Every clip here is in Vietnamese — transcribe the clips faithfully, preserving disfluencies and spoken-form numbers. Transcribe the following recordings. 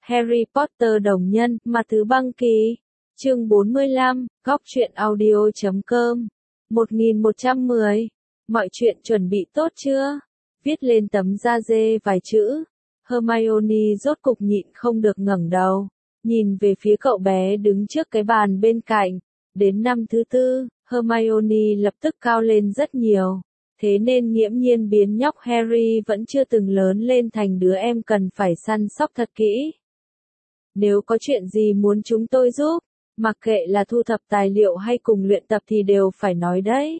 Harry Potter đồng nhân, mà thứ băng kỳ. Chương bốn mươi lăm, góc truyện audio chấm com. một nghìn một trăm mười. Mọi chuyện chuẩn bị tốt chưa? Viết lên tấm da dê vài chữ. Hermione rốt cục nhịn không được ngẩng đầu, nhìn về phía cậu bé đứng trước cái bàn bên cạnh. Đến năm thứ tư, Hermione lập tức cao lên rất nhiều. Thế nên nghiễm nhiên biến nhóc Harry vẫn chưa từng lớn lên thành đứa em cần phải săn sóc thật kỹ. Nếu có chuyện gì muốn chúng tôi giúp, mặc kệ là thu thập tài liệu hay cùng luyện tập thì đều phải nói đấy.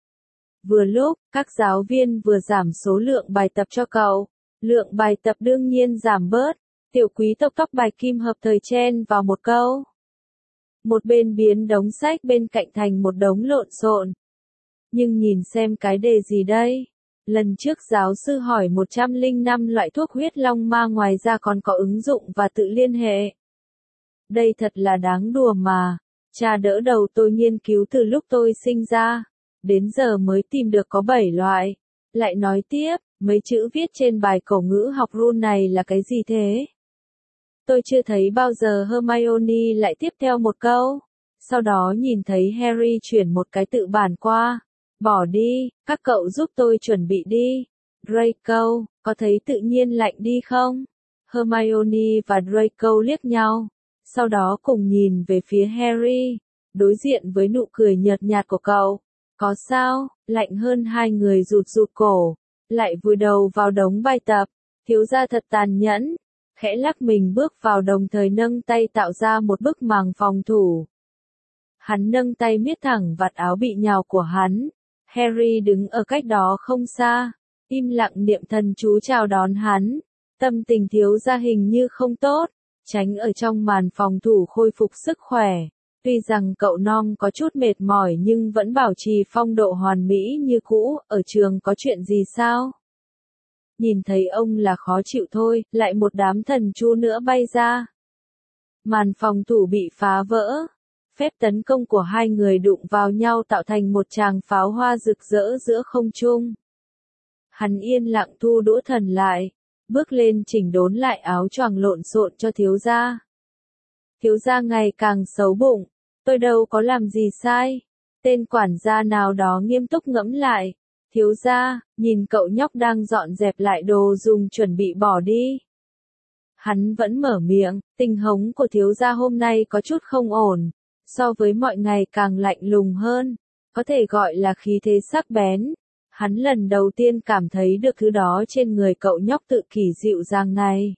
Vừa lúc, các giáo viên vừa giảm số lượng bài tập cho cậu. Lượng bài tập đương nhiên giảm bớt. Tiểu quý tộc tóc bạch kim hợp thời chen vào một câu. Một bên biến đống sách bên cạnh thành một đống lộn xộn. Nhưng nhìn xem cái đề gì đây? Lần trước giáo sư hỏi một trăm lẻ năm loại thuốc huyết long ma ngoài ra còn có ứng dụng và tự liên hệ. Đây thật là đáng đùa mà. Cha đỡ đầu tôi nghiên cứu từ lúc tôi sinh ra. Đến giờ mới tìm được có bảy loại. Lại nói tiếp, mấy chữ viết trên bài cổ ngữ học rune này là cái gì thế? Tôi chưa thấy bao giờ. Hermione lại tiếp theo một câu. Sau đó nhìn thấy Harry chuyển một cái tự bản qua. Bỏ đi, các cậu giúp tôi chuẩn bị đi. Draco, có thấy tự nhiên lạnh đi không? Hermione và Draco liếc nhau. Sau đó cùng nhìn về phía Harry. Đối diện với nụ cười nhợt nhạt của cậu. Có sao? Lạnh hơn. Hai người rụt rụt cổ. Lại vùi đầu vào đống bài tập. Thiếu gia thật tàn nhẫn. Khẽ lắc mình bước vào đồng thời nâng tay tạo ra một bức màng phòng thủ. Hắn nâng tay miết thẳng vạt áo bị nhào của hắn. Harry đứng ở cách đó không xa. Im lặng niệm thần chú chào đón hắn. Tâm tình thiếu gia hình như không tốt. Tránh ở trong màn phòng thủ khôi phục sức khỏe. Tuy rằng cậu non có chút mệt mỏi nhưng vẫn bảo trì phong độ hoàn mỹ như cũ. Ở trường có chuyện gì sao? Nhìn thấy ông là khó chịu thôi. Lại một đám thần chú nữa bay ra. Màn phòng thủ bị phá vỡ. Phép tấn công của hai người đụng vào nhau tạo thành một tràng pháo hoa rực rỡ giữa không trung. Hắn yên lặng thu đũa thần lại. Bước lên chỉnh đốn lại áo choàng lộn xộn cho thiếu gia. Thiếu gia ngày càng xấu bụng. Tôi đâu có làm gì sai. Tên quản gia nào đó nghiêm túc ngẫm lại. Thiếu gia, nhìn cậu nhóc đang dọn dẹp lại đồ dùng chuẩn bị bỏ đi. Hắn vẫn mở miệng, tình hống của thiếu gia hôm nay có chút không ổn. So với mọi ngày càng lạnh lùng hơn. Có thể gọi là khí thế sắc bén. Hắn lần đầu tiên cảm thấy được thứ đó trên người cậu nhóc tự kỷ dịu dàng này.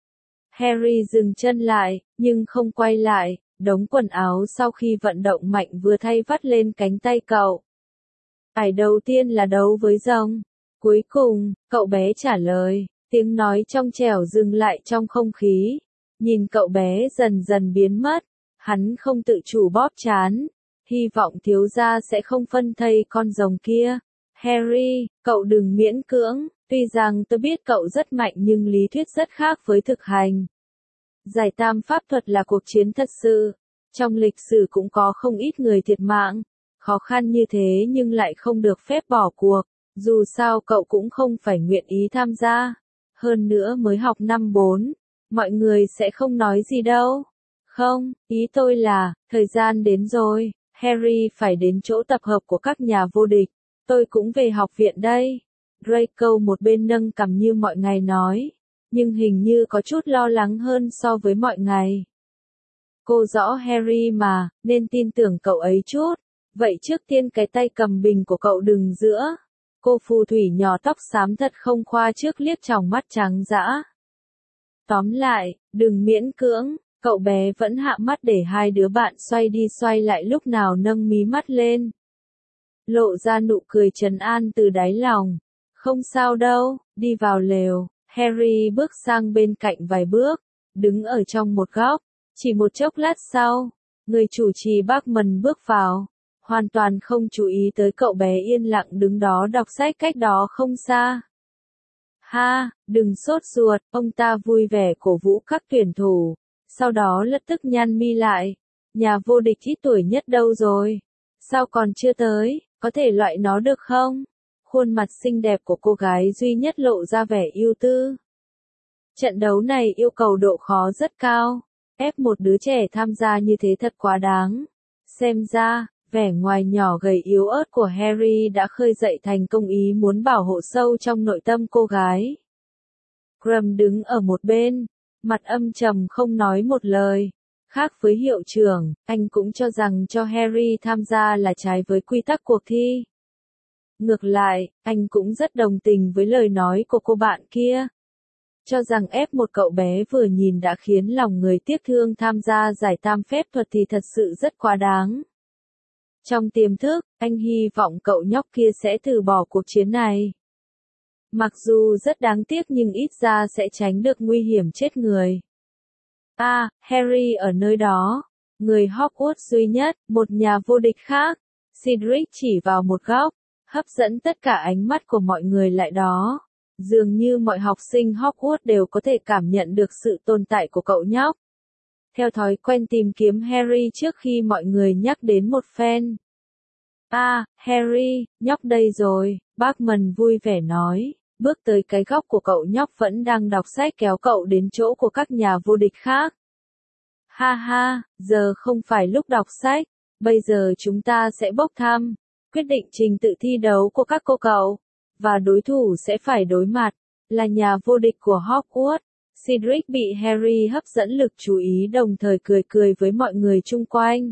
Harry dừng chân lại, nhưng không quay lại. Đống quần áo sau khi vận động mạnh vừa thay vắt lên cánh tay cậu. Phải đầu tiên là đấu với rồng. Cuối cùng, cậu bé trả lời. Tiếng nói trong trẻo dừng lại trong không khí. Nhìn cậu bé dần dần biến mất. Hắn không tự chủ bóp trán. Hy vọng thiếu gia sẽ không phân thây con rồng kia. Harry, cậu đừng miễn cưỡng. Tuy rằng tôi biết cậu rất mạnh nhưng lý thuyết rất khác với thực hành. Giải tam pháp thuật là cuộc chiến thật sự. Trong lịch sử cũng có không ít người thiệt mạng. Khó khăn như thế nhưng lại không được phép bỏ cuộc. Dù sao cậu cũng không phải nguyện ý tham gia. Hơn nữa mới học năm bốn. Mọi người sẽ không nói gì đâu. Không, ý tôi là, thời gian đến rồi. Harry phải đến chỗ tập hợp của các nhà vô địch. Tôi cũng về học viện đây. Draco một bên nâng cằm như mọi ngày nói. Nhưng hình như có chút lo lắng hơn so với mọi ngày. Cô rõ Harry mà, nên tin tưởng cậu ấy chút. Vậy trước tiên cái tay cầm bình của cậu đừng giữa. Cô phù thủy nhỏ tóc xám thật không khoa trước liếc tròng mắt trắng dã. Tóm lại, đừng miễn cưỡng. Cậu bé vẫn hạ mắt để hai đứa bạn xoay đi xoay lại lúc nào nâng mí mắt lên. Lộ ra nụ cười trấn an từ đáy lòng. Không sao đâu, đi vào lều. Harry bước sang bên cạnh vài bước, đứng ở trong một góc. Chỉ một chốc lát sau, người chủ trì Bachman bước vào. Hoàn toàn không chú ý tới cậu bé yên lặng đứng đó đọc sách cách đó không xa. Ha, đừng sốt ruột, ông ta vui vẻ cổ vũ các tuyển thủ. Sau đó lập tức nhăn mi lại. Nhà vô địch ít tuổi nhất đâu rồi? Sao còn chưa tới? Có thể loại nó được không? Khuôn mặt xinh đẹp của cô gái duy nhất lộ ra vẻ ưu tư. Trận đấu này yêu cầu độ khó rất cao. Ép một đứa trẻ tham gia như thế thật quá đáng. Xem ra, vẻ ngoài nhỏ gầy yếu ớt của Harry đã khơi dậy thành công ý muốn bảo hộ sâu trong nội tâm cô gái. Grum đứng ở một bên, mặt âm trầm không nói một lời. Khác với hiệu trưởng, anh cũng cho rằng cho Harry tham gia là trái với quy tắc cuộc thi. Ngược lại, anh cũng rất đồng tình với lời nói của cô bạn kia. Cho rằng ép một cậu bé vừa nhìn đã khiến lòng người tiếc thương tham gia giải tam phép thuật thì thật sự rất quá đáng. Trong tiềm thức, anh hy vọng cậu nhóc kia sẽ từ bỏ cuộc chiến này. Mặc dù rất đáng tiếc nhưng ít ra sẽ tránh được nguy hiểm chết người. À, Harry ở nơi đó. Người Hogwarts duy nhất, một nhà vô địch khác. Cedric chỉ vào một góc, hấp dẫn tất cả ánh mắt của mọi người lại đó. Dường như mọi học sinh Hogwarts đều có thể cảm nhận được sự tồn tại của cậu nhóc. Theo thói quen tìm kiếm Harry trước khi mọi người nhắc đến một phen. À, Harry, nhóc đây rồi, Bagman vui vẻ nói, bước tới cái góc của cậu nhóc vẫn đang đọc sách kéo cậu đến chỗ của các nhà vô địch khác. Ha ha, giờ không phải lúc đọc sách, bây giờ chúng ta sẽ bốc thăm, quyết định trình tự thi đấu của các cô cậu, và đối thủ sẽ phải đối mặt, là nhà vô địch của Hogwarts. Cedric bị Harry hấp dẫn lực chú ý đồng thời cười cười với mọi người chung quanh.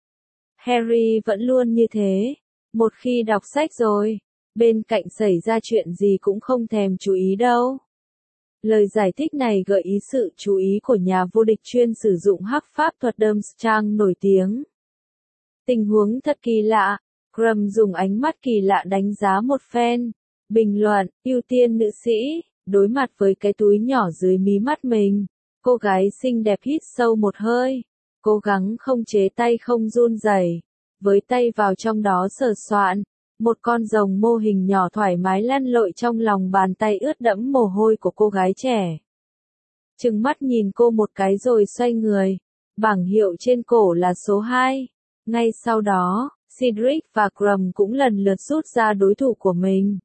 Harry vẫn luôn như thế, một khi đọc sách rồi, bên cạnh xảy ra chuyện gì cũng không thèm chú ý đâu. Lời giải thích này gợi ý sự chú ý của nhà vô địch chuyên sử dụng hắc pháp thuật Durmstrang nổi tiếng. Tình huống thật kỳ lạ, Grum dùng ánh mắt kỳ lạ đánh giá một phen. Bình luận, ưu tiên nữ sĩ, đối mặt với cái túi nhỏ dưới mí mắt mình. Cô gái xinh đẹp hít sâu một hơi, cố gắng không chế tay không run rẩy, với tay vào trong đó sờ soạn. Một con rồng mô hình nhỏ thoải mái lăn lội trong lòng bàn tay ướt đẫm mồ hôi của cô gái trẻ. Trừng mắt nhìn cô một cái rồi xoay người. Bảng hiệu trên cổ là số hai. Ngay sau đó, Cedric và Grum cũng lần lượt rút ra đối thủ của mình.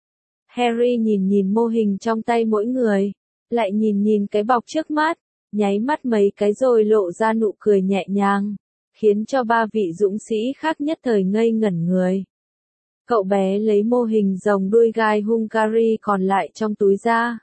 Harry nhìn nhìn mô hình trong tay mỗi người, lại nhìn nhìn cái bọc trước mắt, nháy mắt mấy cái rồi lộ ra nụ cười nhẹ nhàng, khiến cho ba vị dũng sĩ khác nhất thời ngây ngẩn người. Cậu bé lấy mô hình rồng đuôi gai Hungary còn lại trong túi ra.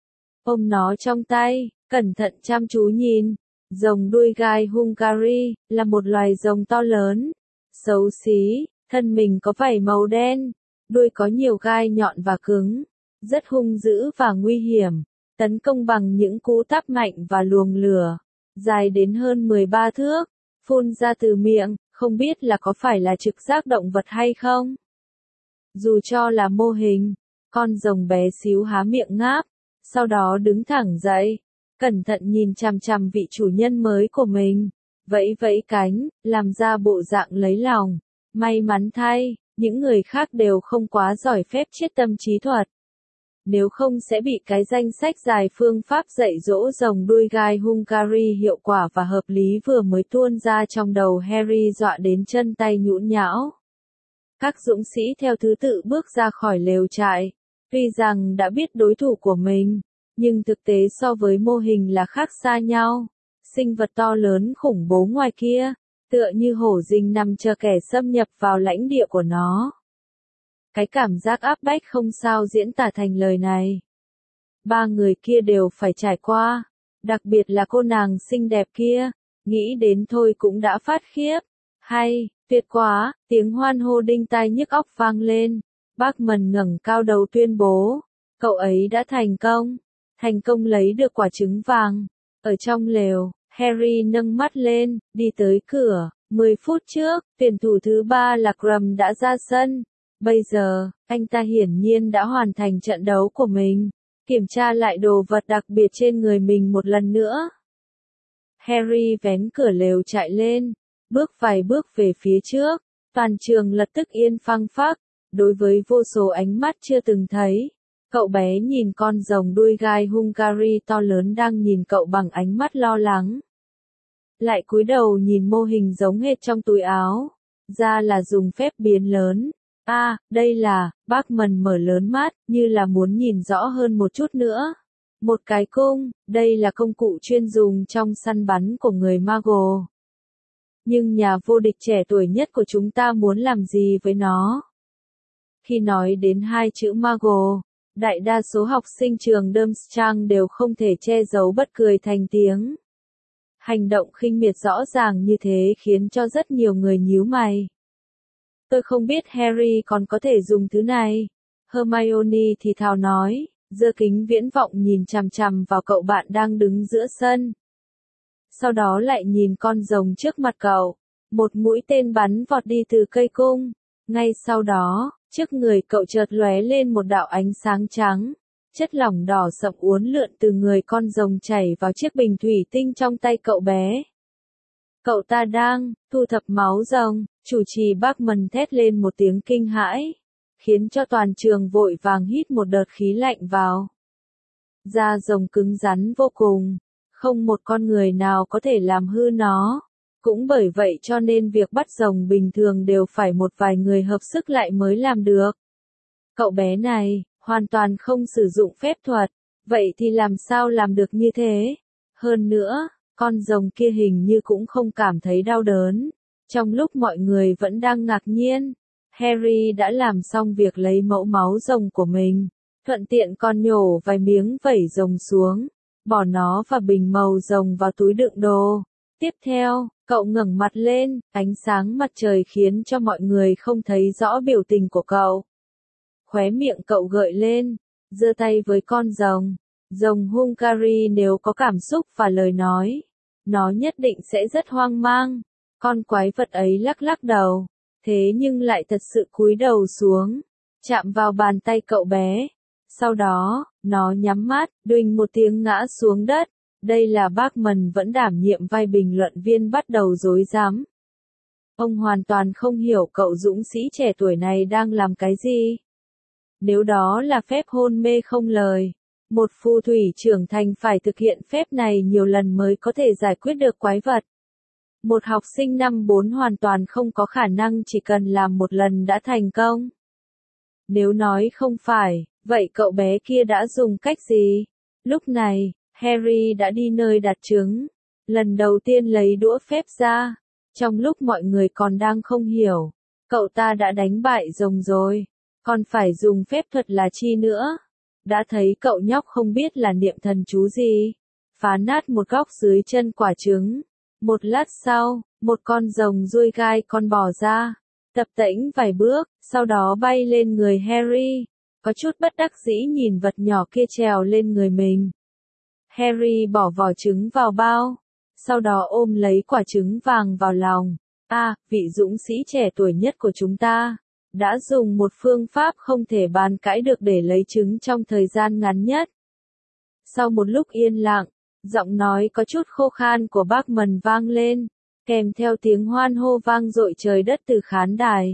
Ôm nó trong tay, cẩn thận chăm chú nhìn. Rồng đuôi gai Hungary là một loài rồng to lớn, xấu xí, thân mình có vảy màu đen, đuôi có nhiều gai nhọn và cứng, rất hung dữ và nguy hiểm, tấn công bằng những cú táp mạnh và luồng lửa, dài đến hơn mười ba thước, phun ra từ miệng, không biết là có phải là trực giác động vật hay không. Dù cho là mô hình, con rồng bé xíu há miệng ngáp, sau đó đứng thẳng dậy, cẩn thận nhìn chằm chằm vị chủ nhân mới của mình, vẫy vẫy cánh, làm ra bộ dạng lấy lòng. May mắn thay, những người khác đều không quá giỏi phép chiết tâm trí thuật. Nếu không sẽ bị cái danh sách dài phương pháp dạy dỗ rồng đuôi gai Hungary hiệu quả và hợp lý vừa mới tuôn ra trong đầu Harry dọa đến chân tay nhũn nhão. Các dũng sĩ theo thứ tự bước ra khỏi lều trại, tuy rằng đã biết đối thủ của mình, nhưng thực tế so với mô hình là khác xa nhau. Sinh vật to lớn khủng bố ngoài kia, tựa như hổ rình nằm chờ kẻ xâm nhập vào lãnh địa của nó. Cái cảm giác áp bách không sao diễn tả thành lời này. Ba người kia đều phải trải qua, đặc biệt là cô nàng xinh đẹp kia, nghĩ đến thôi cũng đã phát khiếp. Hay, tuyệt quá, tiếng hoan hô đinh tai nhức óc vang lên. Bagman ngẩng cao đầu tuyên bố, cậu ấy đã thành công, thành công lấy được quả trứng vàng. Ở trong lều, Harry nâng mắt lên, đi tới cửa. mười phút trước, tuyển thủ thứ ba là Grum đã ra sân. Bây giờ, anh ta hiển nhiên đã hoàn thành trận đấu của mình, kiểm tra lại đồ vật đặc biệt trên người mình một lần nữa. Harry vén cửa lều chạy lên, bước vài bước về phía trước, toàn trường lập tức yên phăng phắc, đối với vô số ánh mắt chưa từng thấy. Cậu bé nhìn con rồng đuôi gai Hungary to lớn đang nhìn cậu bằng ánh mắt lo lắng. Lại cúi đầu nhìn mô hình giống hệt trong túi áo, ra là dùng phép biến lớn. À, đây là, Bagman mở lớn mắt, như là muốn nhìn rõ hơn một chút nữa. Một cái cung, đây là công cụ chuyên dùng trong săn bắn của người Muggle. Nhưng nhà vô địch trẻ tuổi nhất của chúng ta muốn làm gì với nó? Khi nói đến hai chữ Muggle, đại đa số học sinh trường Durmstrang đều không thể che giấu bật cười thành tiếng. Hành động khinh miệt rõ ràng như thế khiến cho rất nhiều người nhíu mày. Tôi không biết Harry còn có thể dùng thứ này. Hermione thì thào nói, giơ kính viễn vọng nhìn chằm chằm vào cậu bạn đang đứng giữa sân. Sau đó lại nhìn con rồng trước mặt cậu. Một mũi tên bắn vọt đi từ cây cung. Ngay sau đó, trước người cậu chợt lóe lên một đạo ánh sáng trắng. Chất lỏng đỏ sậm uốn lượn từ người con rồng chảy vào chiếc bình thủy tinh trong tay cậu bé. Cậu ta đang thu thập máu rồng, chủ trì Bachman thét lên một tiếng kinh hãi, khiến cho toàn trường vội vàng hít một đợt khí lạnh vào. Da rồng cứng rắn vô cùng, không một con người nào có thể làm hư nó. Cũng bởi vậy cho nên việc bắt rồng bình thường đều phải một vài người hợp sức lại mới làm được. Cậu bé này, hoàn toàn không sử dụng phép thuật, vậy thì làm sao làm được như thế? Hơn nữa, con rồng kia hình như cũng không cảm thấy đau đớn. Trong lúc mọi người vẫn đang ngạc nhiên, Harry đã làm xong việc lấy mẫu máu rồng của mình, thuận tiện còn nhổ vài miếng vẩy rồng xuống, bỏ nó vào bình màu rồng vào túi đựng đồ. Tiếp theo, cậu ngẩng mặt lên, ánh sáng mặt trời khiến cho mọi người không thấy rõ biểu tình của cậu. Khóe miệng cậu gợi lên, giơ tay với con rồng. Rồng Hungary nếu có cảm xúc và lời nói, nó nhất định sẽ rất hoang mang. Con quái vật ấy lắc lắc đầu, thế nhưng lại thật sự cúi đầu xuống, chạm vào bàn tay cậu bé. Sau đó, nó nhắm mắt, đuỳnh một tiếng ngã xuống đất. Đây là Bachman vẫn đảm nhiệm vai bình luận viên bắt đầu rối rắm. Ông hoàn toàn không hiểu cậu dũng sĩ trẻ tuổi này đang làm cái gì. Nếu đó là phép hôn mê không lời, một phù thủy trưởng thành phải thực hiện phép này nhiều lần mới có thể giải quyết được quái vật. Một học sinh năm bốn hoàn toàn không có khả năng chỉ cần làm một lần đã thành công. Nếu nói không phải, vậy cậu bé kia đã dùng cách gì? Lúc này, Harry đã đi nơi đặt trứng. Lần đầu tiên lấy đũa phép ra. Trong lúc mọi người còn đang không hiểu, cậu ta đã đánh bại rồng rồi. Còn phải dùng phép thuật là chi nữa? Đã thấy cậu nhóc không biết là niệm thần chú gì. Phá nát một góc dưới chân quả trứng. Một lát sau, một con rồng ruôi gai con bò ra. Tập tễnh vài bước, sau đó bay lên người Harry. Có chút bất đắc dĩ nhìn vật nhỏ kia trèo lên người mình. Harry bỏ vỏ trứng vào bao, sau đó ôm lấy quả trứng vàng vào lòng. À, vị dũng sĩ trẻ tuổi nhất của chúng ta, đã dùng một phương pháp không thể bàn cãi được để lấy trứng trong thời gian ngắn nhất. Sau một lúc yên lặng, giọng nói có chút khô khan của Bachman vang lên, kèm theo tiếng hoan hô vang dội trời đất từ khán đài.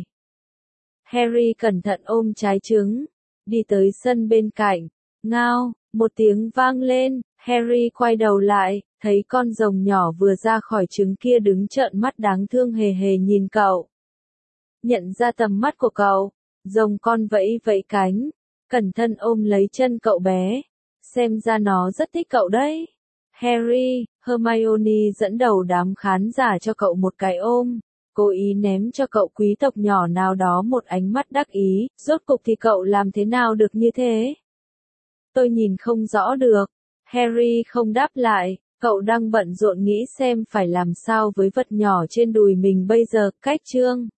Harry cẩn thận ôm trái trứng, đi tới sân bên cạnh, ngao, một tiếng vang lên, Harry quay đầu lại, thấy con rồng nhỏ vừa ra khỏi trứng kia đứng trợn mắt đáng thương hề hề nhìn cậu. Nhận ra tầm mắt của cậu, rồng con vẫy vẫy cánh, cẩn thận ôm lấy chân cậu bé, xem ra nó rất thích cậu đấy. Harry, Hermione dẫn đầu đám khán giả cho cậu một cái ôm, cố ý ném cho cậu quý tộc nhỏ nào đó một ánh mắt đắc ý, rốt cục thì cậu làm thế nào được như thế? Tôi nhìn không rõ được. Harry không đáp lại, cậu đang bận rộn nghĩ xem phải làm sao với vật nhỏ trên đùi mình bây giờ. Cách chương